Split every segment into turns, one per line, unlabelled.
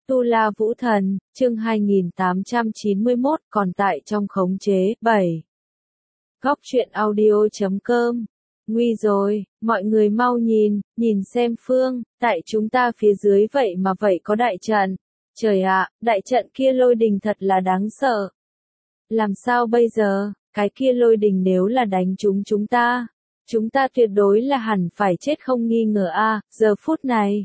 Tu La Vũ Thần, chương 2891, còn tại trong khống chế, 7. Góc truyện audio.com. Nguy rồi, mọi người mau nhìn xem Phương, tại chúng ta phía dưới vậy mà vậy có đại trận. Trời ạ, đại trận kia lôi đình thật là đáng sợ. Làm sao bây giờ, cái kia lôi đình nếu là đánh chúng ta tuyệt đối là hẳn phải chết không nghi ngờ a. Giờ phút này,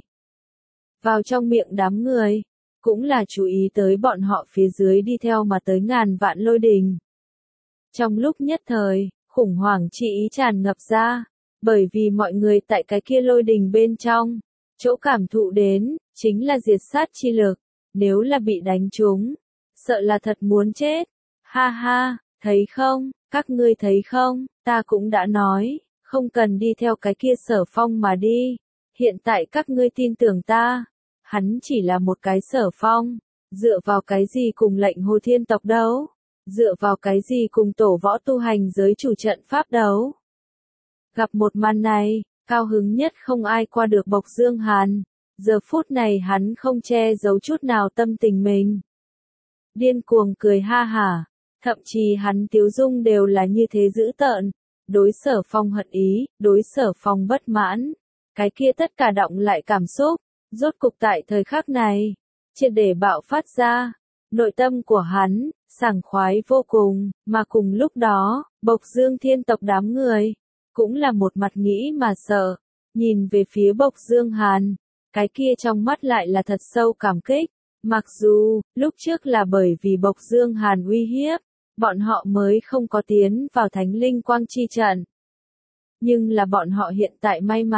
vào trong miệng đám người, cũng là chú ý tới bọn họ phía dưới đi theo mà tới ngàn vạn lôi đình. Trong lúc nhất thời, khủng hoảng chi ý tràn ngập ra, bởi vì mọi người tại cái kia lôi đình bên trong, chỗ cảm thụ đến, chính là diệt sát chi lực, nếu là bị đánh trúng, sợ là thật muốn chết. Ha ha, thấy không, các ngươi thấy không, ta cũng đã nói, không cần đi theo cái kia Sở Phong mà đi, hiện tại các ngươi tin tưởng ta. Hắn chỉ là một cái Sở Phong, dựa vào cái gì cùng lệnh Hồ Thiên tộc đấu, dựa vào cái gì cùng tổ võ tu hành giới chủ trận pháp đấu. Gặp một màn này, cao hứng nhất không ai qua được Bộc Dương Hàn, giờ phút này hắn không che giấu chút nào tâm tình mình. Điên cuồng cười ha hả, thậm chí hắn tiếu dung đều là như thế dữ tợn, đối Sở Phong hận ý, đối Sở Phong bất mãn, cái kia tất cả động lại cảm xúc. Rốt cục tại thời khắc này, triệt để bạo phát ra, nội tâm của hắn, sảng khoái vô cùng, mà cùng lúc đó, Bộc Dương Thiên tộc đám người, cũng là một mặt nghĩ mà sợ, nhìn về phía Bộc Dương Hàn, cái kia trong mắt lại là thật sâu cảm kích, mặc dù, lúc trước là bởi vì Bộc Dương Hàn uy hiếp, bọn họ mới không có tiến vào Thánh Linh Quang Chi trận. Nhưng là bọn họ hiện tại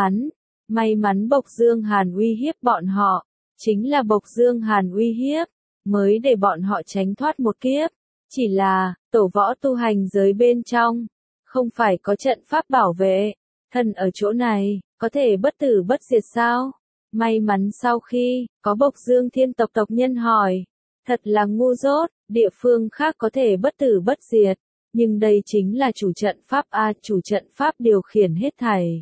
may mắn Bộc Dương Hàn uy hiếp bọn họ, chính là Bộc Dương Hàn uy hiếp, mới để bọn họ tránh thoát một kiếp, chỉ là, tổ võ tu hành giới bên trong, không phải có trận pháp bảo vệ, thần ở chỗ này, có thể bất tử bất diệt sao? May mắn sau khi, có Bộc Dương Thiên tộc tộc nhân hỏi, thật là ngu dốt, địa phương khác có thể bất tử bất diệt, nhưng đây chính là chủ trận pháp a, chủ trận pháp điều khiển hết thảy.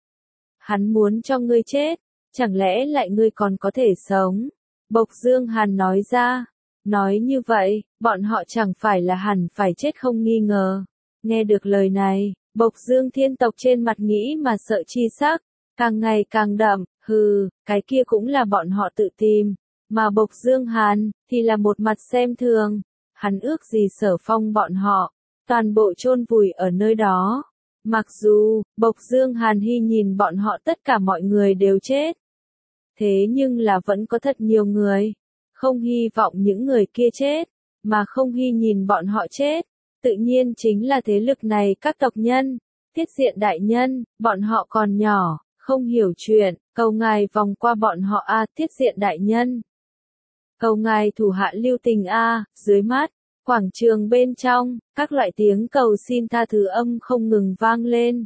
Hắn muốn cho ngươi chết, chẳng lẽ lại ngươi còn có thể sống? Bộc Dương Hàn nói ra, nói như vậy, bọn họ chẳng phải là hẳn phải chết không nghi ngờ. Nghe được lời này, Bộc Dương Thiên tộc trên mặt nghĩ mà sợ chi sắc, càng ngày càng đậm, hừ, cái kia cũng là bọn họ tự tìm, mà Bộc Dương Hàn, thì là một mặt xem thường, hắn ước gì Sở Phong bọn họ, toàn bộ chôn vùi ở nơi đó. Mặc dù, Bộc Dương Hàn hy nhìn bọn họ tất cả mọi người đều chết. Thế nhưng là vẫn có thật nhiều người, không hy vọng những người kia chết, mà không hy nhìn bọn họ chết. Tự nhiên chính là thế lực này các tộc nhân, Tiết Diện đại nhân, bọn họ còn nhỏ, không hiểu chuyện, cầu ngài vòng qua bọn họ a, Tiết Diện đại nhân. Cầu ngài thủ hạ lưu tình a, dưới mắt. Quảng trường bên trong, các loại tiếng cầu xin tha thứ âm không ngừng vang lên.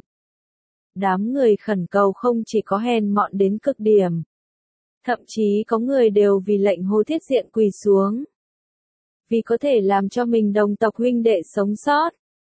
Đám người khẩn cầu không chỉ có hèn mọn đến cực điểm. Thậm chí có người đều vì lệnh Hồ Thiết Diện quỳ xuống. Vì có thể làm cho mình đồng tộc huynh đệ sống sót.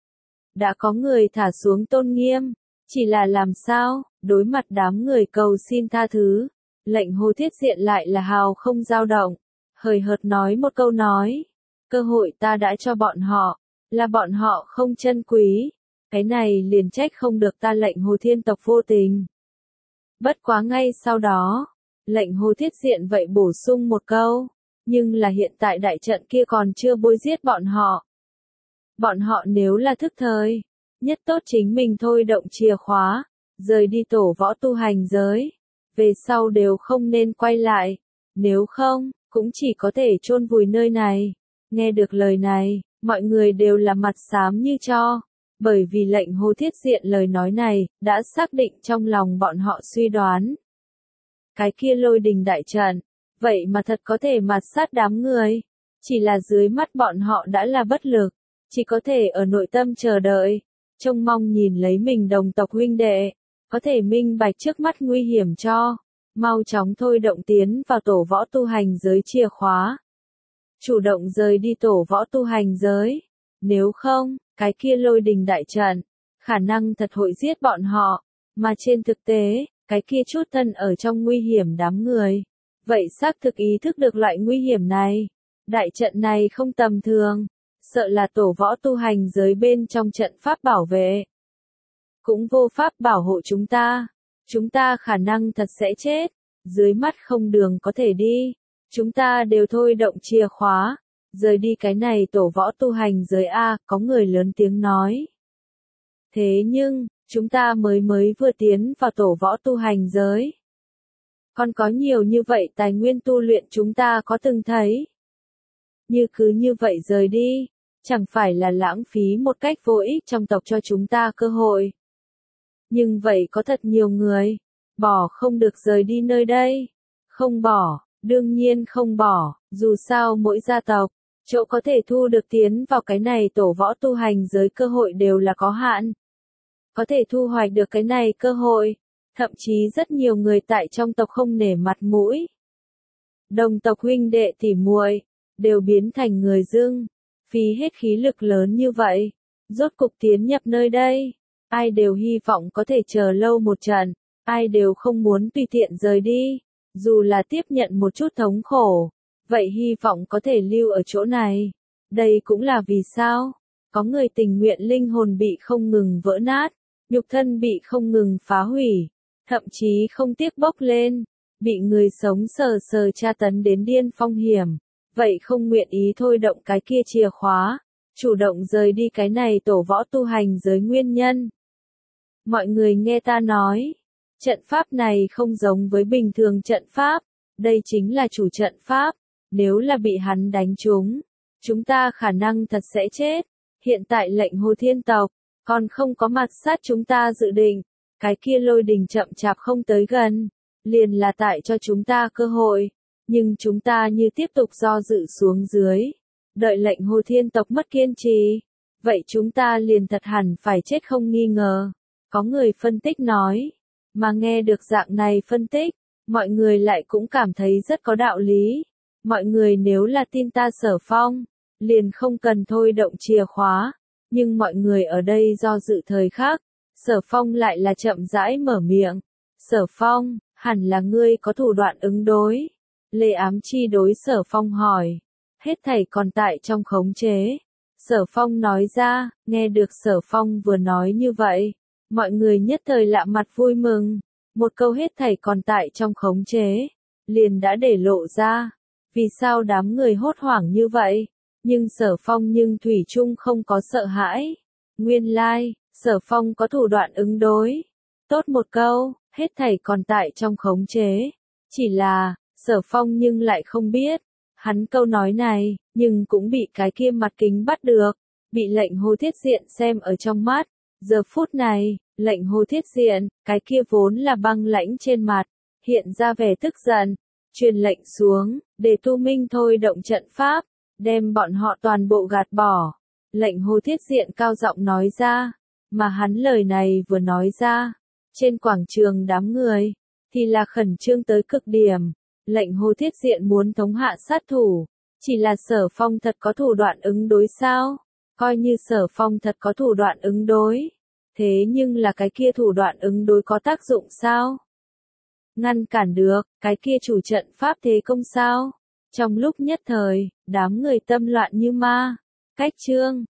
Đã có người thả xuống tôn nghiêm. Chỉ là làm sao, đối mặt đám người cầu xin tha thứ. Lệnh Hồ Thiết Diện lại là hào không dao động. Hời hợt nói một câu nói. Cơ hội ta đã cho bọn họ, là bọn họ không trân quý, cái này liền trách không được ta lệnh Hồ Thiên tộc vô tình. Bất quá ngay sau đó, lệnh Hồ Thiết Diện vậy bổ sung một câu, nhưng là hiện tại đại trận kia còn chưa bôi giết bọn họ. Bọn họ nếu là thức thời, nhất tốt chính mình thôi động chìa khóa, rời đi tổ võ tu hành giới, về sau đều không nên quay lại, nếu không, cũng chỉ có thể chôn vùi nơi này. Nghe được lời này, mọi người đều là mặt xám như tro, bởi vì lệnh Hồ Thiết Diện lời nói này, đã xác định trong lòng bọn họ suy đoán. Cái kia lôi đình đại trận, vậy mà thật có thể mạt sát đám người, chỉ là dưới mắt bọn họ đã là bất lực, chỉ có thể ở nội tâm chờ đợi, trông mong nhìn lấy mình đồng tộc huynh đệ, có thể minh bạch trước mắt nguy hiểm cho, mau chóng thôi động tiến vào tổ võ tu hành giới chìa khóa. Chủ động rời đi tổ võ tu hành giới, nếu không, cái kia lôi đình đại trận, khả năng thật hội giết bọn họ, mà trên thực tế, cái kia chút thân ở trong nguy hiểm đám người, vậy xác thực ý thức được loại nguy hiểm này. Đại trận này không tầm thường, sợ là tổ võ tu hành giới bên trong trận pháp bảo vệ. Cũng vô pháp bảo hộ chúng ta khả năng thật sẽ chết, dưới mắt không đường có thể đi, chúng ta đều thôi động chìa khóa, rời đi cái này tổ võ tu hành giới A, có người lớn tiếng nói. Thế nhưng, chúng ta mới vừa tiến vào tổ võ tu hành giới. Còn có nhiều như vậy tài nguyên tu luyện chúng ta có từng thấy. Cứ như vậy rời đi, chẳng phải là lãng phí một cách vô ích trong tộc cho chúng ta cơ hội. Nhưng vậy có thật nhiều người, bỏ không được rời đi nơi đây. Không bỏ, đương nhiên không bỏ, dù sao mỗi gia tộc, chỗ có thể thu được tiến vào cái này tổ võ tu hành giới cơ hội đều là có hạn. Có thể thu hoạch được cái này cơ hội, thậm chí rất nhiều người tại trong tộc không nể mặt mũi. Đồng tộc huynh đệ tỉ muội đều biến thành người dưng, phí hết khí lực lớn như vậy, rốt cục tiến nhập nơi đây. Ai đều hy vọng có thể chờ lâu một trận, ai đều không muốn tùy tiện rời đi, dù là tiếp nhận một chút thống khổ, vậy hy vọng có thể lưu ở chỗ này. Đây cũng là vì sao, có người tình nguyện linh hồn bị không ngừng vỡ nát, nhục thân bị không ngừng phá hủy, thậm chí không tiếc bốc lên, bị người sống sờ tra tấn đến điên phong hiểm, vậy không nguyện ý thôi động cái kia chìa khóa, chủ động rời đi cái này tổ võ tu hành giới nguyên nhân. Mọi người nghe ta nói, trận pháp này không giống với bình thường trận pháp, đây chính là chủ trận pháp, nếu là bị hắn đánh trúng, chúng ta khả năng thật sẽ chết. Hiện tại lệnh Hồ Thiên tộc, còn không có mặt sát chúng ta dự định, cái kia lôi đình chậm chạp không tới gần, liền là tại cho chúng ta cơ hội, nhưng chúng ta như tiếp tục do dự xuống dưới, đợi lệnh Hồ Thiên tộc mất kiên trì, vậy chúng ta liền thật hẳn phải chết không nghi ngờ. Có người phân tích nói, mà nghe được dạng này phân tích, mọi người lại cũng cảm thấy rất có đạo lý. Mọi người nếu là tin ta Sở Phong, liền không cần thôi động chìa khóa, nhưng mọi người ở đây do dự thời khắc, Sở Phong lại là chậm rãi mở miệng. Sở Phong, hẳn là ngươi có thủ đoạn ứng đối. Lê Ám Chi đối Sở Phong hỏi, hết thảy còn tại trong khống chế. Sở Phong nói ra, nghe được Sở Phong vừa nói như vậy, mọi người nhất thời lạ mặt vui mừng, một câu hết thảy còn tại trong khống chế, liền đã để lộ ra, vì sao đám người hốt hoảng như vậy, nhưng Sở Phong nhưng thủy chung không có sợ hãi. Nguyên lai, Sở Phong có thủ đoạn ứng đối. Tốt một câu, hết thảy còn tại trong khống chế, chỉ là, Sở Phong nhưng lại không biết, hắn câu nói này, nhưng cũng bị cái kia mặt kính bắt được, bị lệnh Hồ Thiết Diện xem ở trong mắt. Giờ phút này, lệnh Hồ Thiết Diện, cái kia vốn là băng lãnh trên mặt, hiện ra vẻ tức giận, truyền lệnh xuống, để Tu Minh thôi động trận pháp, đem bọn họ toàn bộ gạt bỏ. Lệnh Hồ Thiết Diện cao giọng nói ra, mà hắn lời này vừa nói ra, trên quảng trường đám người, thì là khẩn trương tới cực điểm. Lệnh Hồ Thiết Diện muốn thống hạ sát thủ, chỉ là Sở Phong thật có thủ đoạn ứng đối sao? Coi như Sở Phong thật có thủ đoạn ứng đối, thế nhưng là cái kia thủ đoạn ứng đối có tác dụng sao? Ngăn cản được, cái kia chủ trận pháp thế công sao? Trong lúc nhất thời, đám người tâm loạn như ma. Cách chương